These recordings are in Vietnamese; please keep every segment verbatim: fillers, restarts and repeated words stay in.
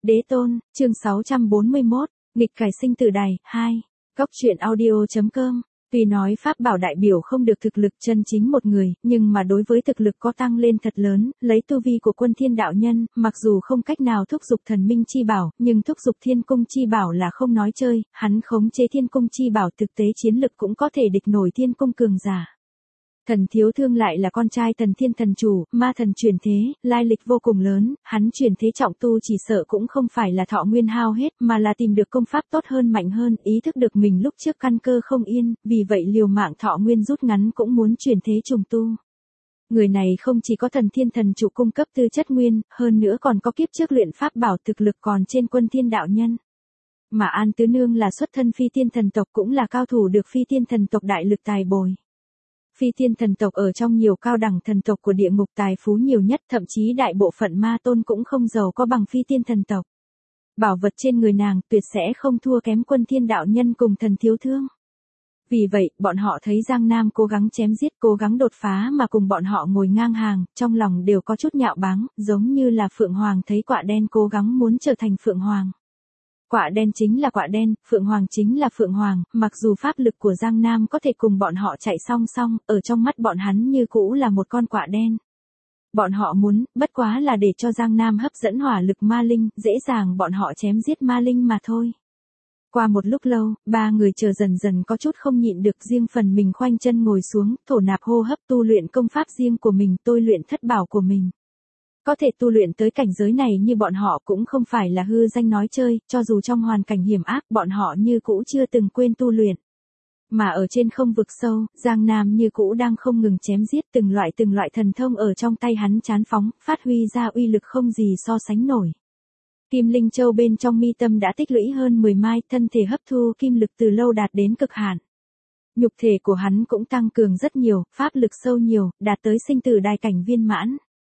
Đế tôn, chương sáu trăm bốn mươi mốt, nghịch cải sinh tử đài, hai. Góc truyện audio.com. Tuy nói pháp bảo đại biểu không được thực lực chân chính một người, nhưng mà đối với thực lực có tăng lên thật lớn, lấy tu vi của Quân Thiên đạo nhân, mặc dù không cách nào thúc giục thần minh chi bảo, nhưng thúc giục thiên cung chi bảo là không nói chơi, hắn khống chế thiên cung chi bảo thực tế chiến lực cũng có thể địch nổi thiên cung cường giả. Thần Thiếu Thương lại là con trai Thần Thiên thần chủ, ma thần truyền thế, lai lịch vô cùng lớn, hắn truyền thế trọng tu chỉ sợ cũng không phải là thọ nguyên hao hết, mà là tìm được công pháp tốt hơn mạnh hơn, ý thức được mình lúc trước căn cơ không yên, vì vậy liều mạng thọ nguyên rút ngắn cũng muốn truyền thế trùng tu. Người này không chỉ có Thần Thiên thần chủ cung cấp tư chất nguyên, hơn nữa còn có kiếp trước luyện pháp bảo thực lực còn trên Quân Thiên đạo nhân. Mà An Tứ Nương là xuất thân Phi Tiên thần tộc cũng là cao thủ được Phi Tiên thần tộc đại lực tài bồi. Phi Tiên thần tộc ở trong nhiều cao đẳng thần tộc của địa ngục tài phú nhiều nhất, thậm chí đại bộ phận ma tôn cũng không giàu có bằng Phi Tiên thần tộc. Bảo vật trên người nàng tuyệt sẽ không thua kém Quân Thiên đạo nhân cùng Thần Thiếu Thương. Vì vậy, bọn họ thấy Giang Nam cố gắng chém giết, cố gắng đột phá mà cùng bọn họ ngồi ngang hàng, trong lòng đều có chút nhạo báng, giống như là Phượng Hoàng thấy quạ đen cố gắng muốn trở thành Phượng Hoàng. Quạ đen chính là quạ đen, Phượng Hoàng chính là Phượng Hoàng, mặc dù pháp lực của Giang Nam có thể cùng bọn họ chạy song song, ở trong mắt bọn hắn như cũ là một con quạ đen. Bọn họ muốn, bất quá là để cho Giang Nam hấp dẫn hỏa lực ma linh, dễ dàng bọn họ chém giết ma linh mà thôi. Qua một lúc lâu, ba người chờ dần dần có chút không nhịn được riêng phần mình khoanh chân ngồi xuống, thổ nạp hô hấp tu luyện công pháp riêng của mình, tôi luyện thất bảo của mình. Có thể tu luyện tới cảnh giới này như bọn họ cũng không phải là hư danh nói chơi, cho dù trong hoàn cảnh hiểm ác bọn họ như cũ chưa từng quên tu luyện. Mà ở trên không vực sâu, Giang Nam như cũ đang không ngừng chém giết, từng loại từng loại thần thông ở trong tay hắn chán phóng, phát huy ra uy lực không gì so sánh nổi. Kim Linh Châu bên trong mi tâm đã tích lũy hơn mười mai, thân thể hấp thu kim lực từ lâu đạt đến cực hạn. Nhục thể của hắn cũng tăng cường rất nhiều, pháp lực sâu nhiều, đạt tới sinh tử đài cảnh viên mãn.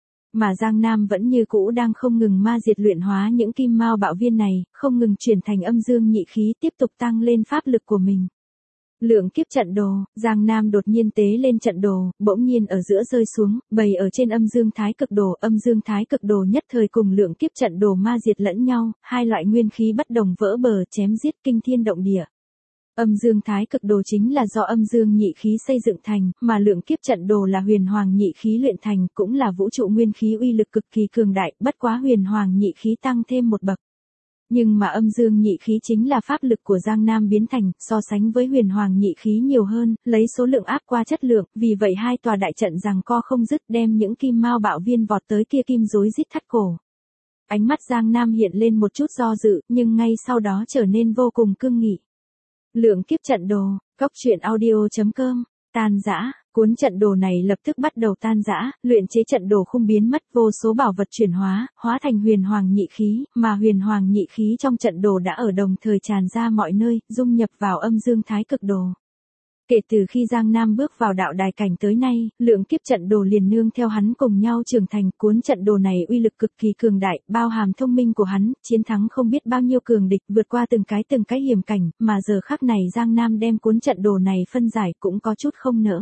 Mà Giang Nam vẫn như cũ đang không ngừng ma diệt luyện hóa những kim mao bạo viên này, không ngừng chuyển thành âm dương nhị khí tiếp tục tăng lên pháp lực của mình. Lượng kiếp trận đồ, Giang Nam đột nhiên tế lên trận đồ, bỗng nhiên ở giữa rơi xuống, bày ở trên âm dương thái cực đồ, âm dương thái cực đồ nhất thời cùng lượng kiếp trận đồ ma diệt lẫn nhau, hai loại nguyên khí bất đồng vỡ bờ chém giết kinh thiên động địa. Âm dương thái cực đồ chính là do âm dương nhị khí xây dựng thành, mà lượng kiếp trận đồ là huyền hoàng nhị khí luyện thành, cũng là vũ trụ nguyên khí uy lực cực kỳ cường đại, bất quá huyền hoàng nhị khí tăng thêm một bậc. Nhưng mà âm dương nhị khí chính là pháp lực của Giang Nam biến thành, so sánh với huyền hoàng nhị khí nhiều hơn, lấy số lượng áp qua chất lượng, vì vậy hai tòa đại trận giằng co không dứt đem những kim mao bạo viên vọt tới kia kim rối rít thắt cổ. Ánh mắt Giang Nam hiện lên một chút do dự, nhưng ngay sau đó trở nên vô cùng cương nghị. Lượng kiếp trận đồ, góc truyện audio.com, tan rã, cuốn trận đồ này lập tức bắt đầu tan rã, luyện chế trận đồ không biến mất, vô số bảo vật chuyển hóa, hóa thành huyền hoàng nhị khí, mà huyền hoàng nhị khí trong trận đồ đã ở đồng thời tràn ra mọi nơi, dung nhập vào âm dương thái cực đồ. Kể từ khi Giang Nam bước vào đạo đài cảnh tới nay, lượng kiếp trận đồ liền nương theo hắn cùng nhau trưởng thành, cuốn trận đồ này uy lực cực kỳ cường đại, bao hàm thông minh của hắn, chiến thắng không biết bao nhiêu cường địch, vượt qua từng cái từng cái hiểm cảnh, mà giờ khắc này Giang Nam đem cuốn trận đồ này phân giải cũng có chút không nỡ.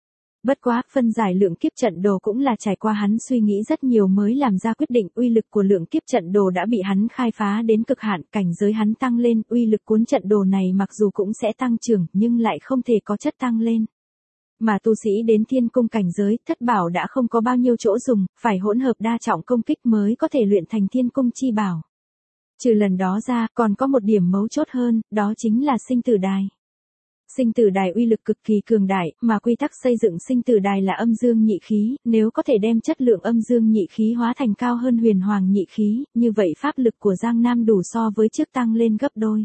Bất quá, phân giải lượng kiếp trận đồ cũng là trải qua hắn suy nghĩ rất nhiều mới làm ra quyết định, uy lực của lượng kiếp trận đồ đã bị hắn khai phá đến cực hạn, cảnh giới hắn tăng lên, uy lực cuốn trận đồ này mặc dù cũng sẽ tăng trưởng, nhưng lại không thể có chất tăng lên. Mà tu sĩ đến thiên cung cảnh giới, thất bảo đã không có bao nhiêu chỗ dùng, phải hỗn hợp đa trọng công kích mới có thể luyện thành thiên cung chi bảo. Trừ lần đó ra, còn có một điểm mấu chốt hơn, đó chính là sinh tử đài. Sinh tử đài uy lực cực kỳ cường đại, mà quy tắc xây dựng sinh tử đài là âm dương nhị khí, nếu có thể đem chất lượng âm dương nhị khí hóa thành cao hơn huyền hoàng nhị khí, như vậy pháp lực của Giang Nam đủ so với trước tăng lên gấp đôi.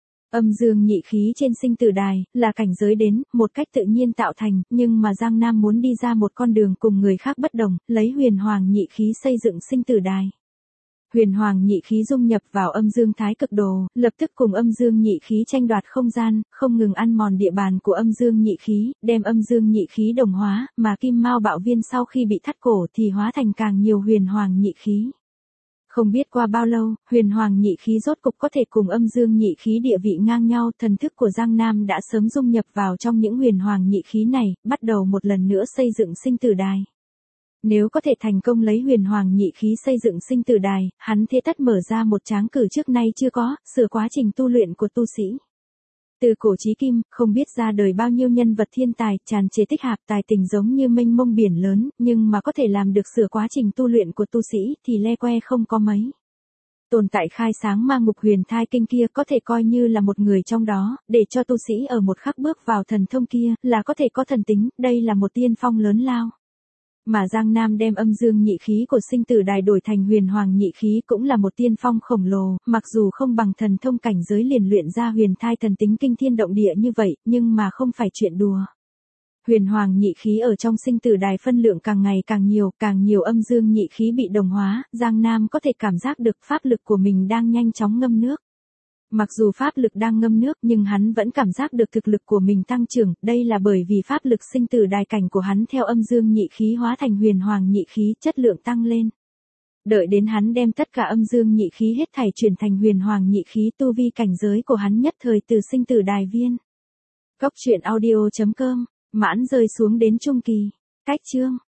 Âm dương nhị khí trên sinh tử đài, là cảnh giới đến, một cách tự nhiên tạo thành, nhưng mà Giang Nam muốn đi ra một con đường cùng người khác bất đồng, lấy huyền hoàng nhị khí xây dựng sinh tử đài. Huyền hoàng nhị khí dung nhập vào âm dương thái cực đồ, lập tức cùng âm dương nhị khí tranh đoạt không gian, không ngừng ăn mòn địa bàn của âm dương nhị khí, đem âm dương nhị khí đồng hóa, mà kim mao bạo viên sau khi bị thắt cổ thì hóa thành càng nhiều huyền hoàng nhị khí. Không biết qua bao lâu, huyền hoàng nhị khí rốt cục có thể cùng âm dương nhị khí địa vị ngang nhau, thần thức của Giang Nam đã sớm dung nhập vào trong những huyền hoàng nhị khí này, bắt đầu một lần nữa xây dựng sinh tử đài. Nếu có thể thành công lấy huyền hoàng nhị khí xây dựng sinh tử đài, hắn thế tất mở ra một tráng cử trước nay chưa có, sửa quá trình tu luyện của tu sĩ. Từ cổ chí kim, không biết ra đời bao nhiêu nhân vật thiên tài, tràn trề tích hạp tài tình giống như mênh mông biển lớn, nhưng mà có thể làm được sửa quá trình tu luyện của tu sĩ thì le que không có mấy. Tồn tại khai sáng ma ngục huyền thai kinh kia có thể coi như là một người trong đó, để cho tu sĩ ở một khắc bước vào thần thông kia là có thể có thần tính, đây là một tiên phong lớn lao. Mà Giang Nam đem âm dương nhị khí của sinh tử đài đổi thành huyền hoàng nhị khí cũng là một tiên phong khổng lồ, mặc dù không bằng thần thông cảnh giới liền luyện ra huyền thai thần tính kinh thiên động địa như vậy, nhưng mà không phải chuyện đùa. Huyền hoàng nhị khí ở trong sinh tử đài phân lượng càng ngày càng nhiều, càng nhiều âm dương nhị khí bị đồng hóa, Giang Nam có thể cảm giác được pháp lực của mình đang nhanh chóng ngâm nước. Mặc dù pháp lực đang ngâm nước nhưng hắn vẫn cảm giác được thực lực của mình tăng trưởng, đây là bởi vì pháp lực sinh tử đài cảnh của hắn theo âm dương nhị khí hóa thành huyền hoàng nhị khí, chất lượng tăng lên. Đợi đến hắn đem tất cả âm dương nhị khí hết thảy chuyển thành huyền hoàng nhị khí, tu vi cảnh giới của hắn nhất thời từ sinh tử đài viên. Cốc truyện audio chấm com, mãn rơi xuống đến trung kỳ. Cách chương